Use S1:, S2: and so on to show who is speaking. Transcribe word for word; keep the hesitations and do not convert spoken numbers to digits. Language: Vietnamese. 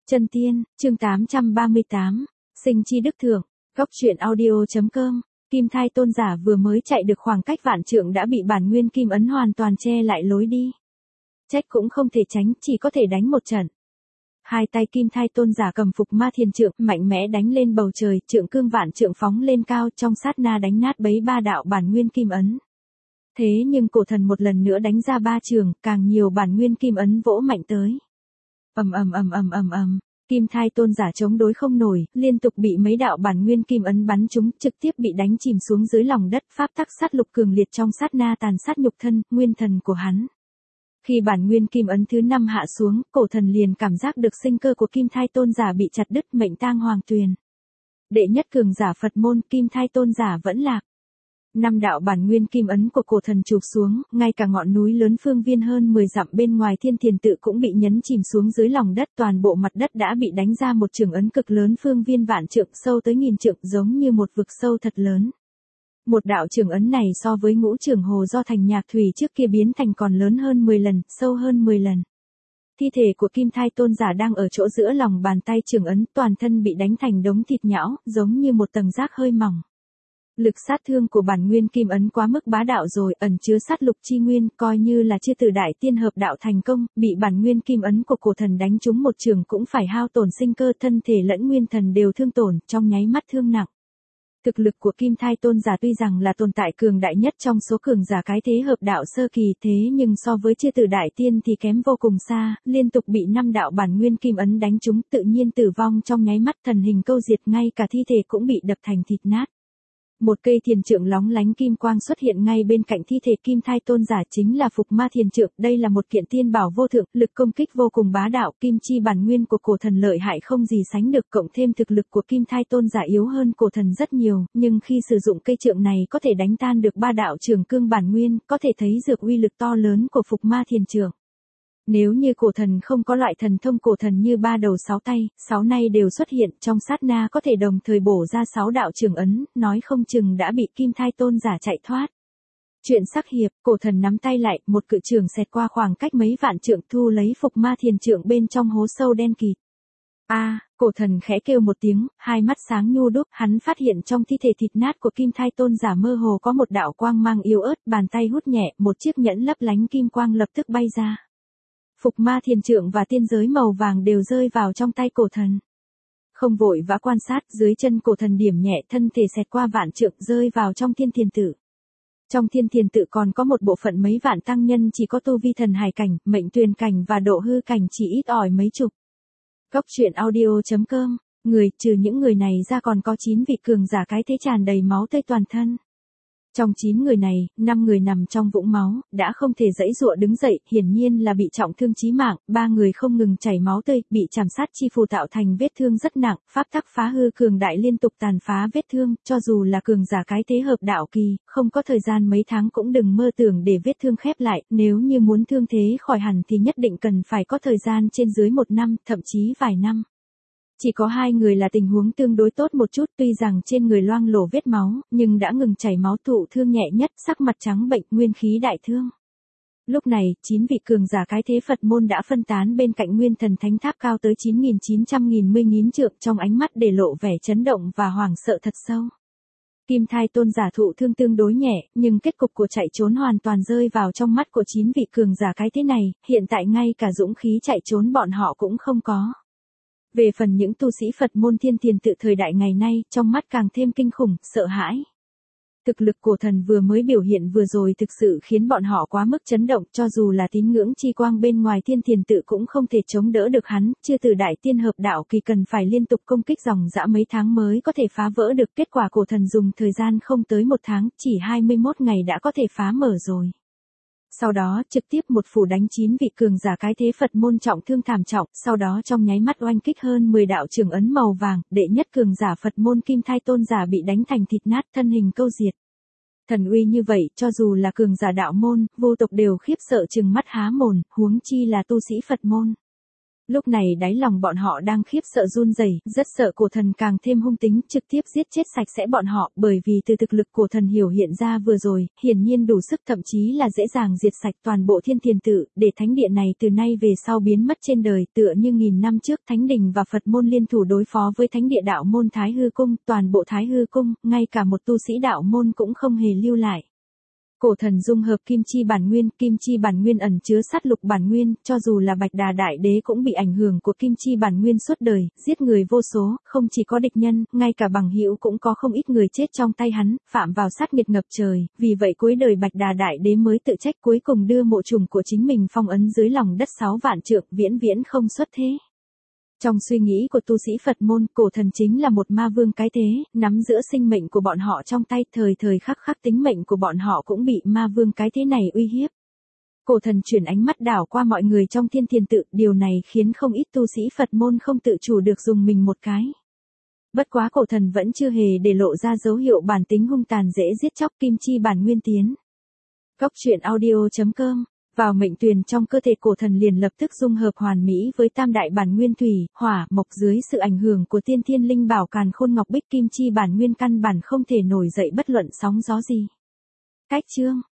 S1: Chân tiên, chương tám trăm ba mươi tám, sinh chi đức thượng, góc truyện audio.com, kim thai tôn giả vừa mới chạy được khoảng cách vạn trượng đã bị bản nguyên kim ấn hoàn toàn che lại lối đi. Trách cũng không thể tránh, chỉ có thể đánh một trận. Hai tay kim thai tôn giả cầm phục ma thiền trượng, mạnh mẽ đánh lên bầu trời, trượng cương vạn trượng phóng lên cao, trong sát na đánh nát bấy ba đạo bản nguyên kim ấn. Thế nhưng cổ thần một lần nữa đánh ra ba trường, càng nhiều bản nguyên kim ấn vỗ mạnh tới. Ầm ầm ầm ầm ầm ầm, kim thai tôn giả chống đối không nổi, liên tục bị mấy đạo bản nguyên kim ấn bắn trúng, trực tiếp bị đánh chìm xuống dưới lòng đất, pháp tắc sát lục cường liệt trong sát na tàn sát nhục thân, nguyên thần của hắn. Khi bản nguyên kim ấn thứ năm hạ xuống, cổ thần liền cảm giác được sinh cơ của kim thai tôn giả bị chặt đứt, mệnh tang hoàng tuyền. Đệ nhất cường giả Phật môn, kim thai tôn giả vẫn lạc. Năm đạo bản nguyên kim ấn của cổ thần chụp xuống, ngay cả ngọn núi lớn phương viên hơn mười dặm bên ngoài thiên thiền tự cũng bị nhấn chìm xuống dưới lòng đất, toàn bộ mặt đất đã bị đánh ra một trường ấn cực lớn phương viên vạn trượng sâu tới nghìn trượng, giống như một vực sâu thật lớn. Một đạo trường ấn này so với ngũ trường hồ do thành nhạc thủy trước kia biến thành còn lớn hơn mười lần, sâu hơn mười lần. Thi thể của kim thai tôn giả đang ở chỗ giữa lòng bàn tay trường ấn, toàn thân bị đánh thành đống thịt nhão, giống như một tầng rác hơi mỏng. Lực sát thương của bản nguyên kim ấn quá mức bá đạo rồi, ẩn chứa sát lục chi nguyên, coi như là chưa từ đại tiên hợp đạo thành công, bị bản nguyên kim ấn của cổ thần đánh trúng một trường cũng phải hao tổn sinh cơ, thân thể lẫn nguyên thần đều thương tổn, trong nháy mắt thương nặng. Thực lực của kim thai tôn giả tuy rằng là tồn tại cường đại nhất trong số cường giả cái thế hợp đạo sơ kỳ, thế nhưng so với chư tử đại tiên thì kém vô cùng xa, liên tục bị năm đạo bản nguyên kim ấn đánh trúng, tự nhiên tử vong trong nháy mắt, thần hình câu diệt, ngay cả thi thể cũng bị đập thành thịt nát. Một cây thiền trượng lóng lánh kim quang xuất hiện ngay bên cạnh thi thể kim thai tôn giả, chính là phục ma thiền trượng. Đây là một kiện tiên bảo vô thượng, lực công kích vô cùng bá đạo, kim chi bản nguyên của cổ thần lợi hại không gì sánh được, cộng thêm thực lực của kim thai tôn giả yếu hơn cổ thần rất nhiều, nhưng khi sử dụng cây trượng này có thể đánh tan được ba đạo trường cương bản nguyên, có thể thấy được uy lực to lớn của phục ma thiền trượng. Nếu như cổ thần không có loại thần thông cổ thần như ba đầu sáu tay, sáu nay đều xuất hiện, trong sát na có thể đồng thời bổ ra sáu đạo trường ấn, nói không chừng đã bị kim thai tôn giả chạy thoát. Chuyện sắc hiệp, cổ thần nắm tay lại, một cự trường xẹt qua khoảng cách mấy vạn trượng, thu lấy phục ma thiền trượng bên trong hố sâu đen kịt. A, à, cổ thần khẽ kêu một tiếng, hai mắt sáng nhu đúc, hắn phát hiện trong thi thể thịt nát của kim thai tôn giả mơ hồ có một đạo quang mang yếu ớt, bàn tay hút nhẹ, một chiếc nhẫn lấp lánh kim quang lập tức bay ra. Phục ma thiền trượng và tiên giới màu vàng đều rơi vào trong tay cổ thần. Không vội vã quan sát, dưới chân cổ thần điểm nhẹ, thân thể xẹt qua vạn trượng rơi vào trong thiên thiền tự. Trong thiên thiền tự còn có một bộ phận mấy vạn tăng nhân chỉ có tu vi thần hải cảnh, mệnh tuyền cảnh và độ hư cảnh chỉ ít ỏi mấy chục. Góc truyện audio.com, người, trừ những người này ra còn có chín vị cường giả cái thế tràn đầy máu tươi toàn thân. Trong chín người này, năm người nằm trong vũng máu, đã không thể giãy giụa đứng dậy, hiển nhiên là bị trọng thương chí mạng, ba người không ngừng chảy máu tươi, bị chảm sát chi phù tạo thành vết thương rất nặng, pháp tắc phá hư cường đại liên tục tàn phá vết thương, cho dù là cường giả cái thế hợp đạo kỳ, không có thời gian mấy tháng cũng đừng mơ tưởng để vết thương khép lại, nếu như muốn thương thế khỏi hẳn thì nhất định cần phải có thời gian trên dưới một năm, thậm chí vài năm. Chỉ có hai người là tình huống tương đối tốt một chút, tuy rằng trên người loang lổ vết máu, nhưng đã ngừng chảy máu, thụ thương nhẹ nhất, sắc mặt trắng bệnh, nguyên khí đại thương. Lúc này, chín vị cường giả cái thế Phật môn đã phân tán bên cạnh nguyên thần thánh tháp cao tới chín nghìn chín trăm nghìn mươi nghìn trượng, trong ánh mắt để lộ vẻ chấn động và hoảng sợ thật sâu. Kim thai tôn giả thụ thương tương đối nhẹ, nhưng kết cục của chạy trốn hoàn toàn rơi vào trong mắt của chín vị cường giả cái thế này, hiện tại ngay cả dũng khí chạy trốn bọn họ cũng không có. Về phần những tu sĩ Phật môn thiên thiền tự thời đại ngày nay, trong mắt càng thêm kinh khủng, sợ hãi. Thực lực của thần vừa mới biểu hiện vừa rồi thực sự khiến bọn họ quá mức chấn động, cho dù là tín ngưỡng chi quang bên ngoài thiên thiền tự cũng không thể chống đỡ được hắn, chưa từ đại tiên hợp đạo kỳ cần phải liên tục công kích dòng dã mấy tháng mới có thể phá vỡ được, kết quả của thần dùng thời gian không tới một tháng, chỉ hai mươi mốt ngày đã có thể phá mở rồi. Sau đó, trực tiếp một phủ đánh chín vị cường giả cái thế Phật môn trọng thương thảm trọng, sau đó trong nháy mắt oanh kích hơn mười đạo trường ấn màu vàng, đệ nhất cường giả Phật môn kim thai tôn giả bị đánh thành thịt nát, thân hình câu diệt. Thần uy như vậy, cho dù là cường giả đạo môn, vô tộc đều khiếp sợ trừng mắt há mồm, huống chi là tu sĩ Phật môn. Lúc này đáy lòng bọn họ đang khiếp sợ run rẩy, rất sợ cổ thần càng thêm hung tính, trực tiếp giết chết sạch sẽ bọn họ, bởi vì từ thực lực cổ thần hiểu hiện ra vừa rồi, hiển nhiên đủ sức, thậm chí là dễ dàng diệt sạch toàn bộ Thiên Tiền Tự, để thánh địa này từ nay về sau biến mất trên đời, tựa như nghìn năm trước Thánh Đình và Phật môn liên thủ đối phó với thánh địa đạo môn Thái Hư Cung, toàn bộ Thái Hư Cung, ngay cả một tu sĩ đạo môn cũng không hề lưu lại. Cổ thần dung hợp kim chi bản nguyên, kim chi bản nguyên ẩn chứa sát lục bản nguyên, cho dù là Bạch Đà Đại Đế cũng bị ảnh hưởng của kim chi bản nguyên suốt đời, giết người vô số, không chỉ có địch nhân, ngay cả bằng hữu cũng có không ít người chết trong tay hắn, phạm vào sát nghiệt ngập trời, vì vậy cuối đời Bạch Đà Đại Đế mới tự trách, cuối cùng đưa mộ trùng của chính mình phong ấn dưới lòng đất sáu vạn trượng, viễn viễn không xuất thế. Trong suy nghĩ của tu sĩ Phật môn, cổ thần chính là một ma vương cái thế, nắm giữa sinh mệnh của bọn họ trong tay, thời thời khắc khắc tính mệnh của bọn họ cũng bị ma vương cái thế này uy hiếp. Cổ thần chuyển ánh mắt đảo qua mọi người trong Thiên Tiền Tự, điều này khiến không ít tu sĩ Phật môn không tự chủ được dùng mình một cái. Bất quá cổ thần vẫn chưa hề để lộ ra dấu hiệu bản tính hung tàn dễ giết chóc, kim chi bản nguyên tiến. Góc truyện audio chấm com. Vào mệnh tuyền trong cơ thể cổ thần liền lập tức dung hợp hoàn mỹ với tam đại bản nguyên thủy, hỏa, mộc, dưới sự ảnh hưởng của tiên thiên linh bảo càn khôn ngọc bích, kim chi bản nguyên căn bản không thể nổi dậy bất luận sóng gió gì. Cách chương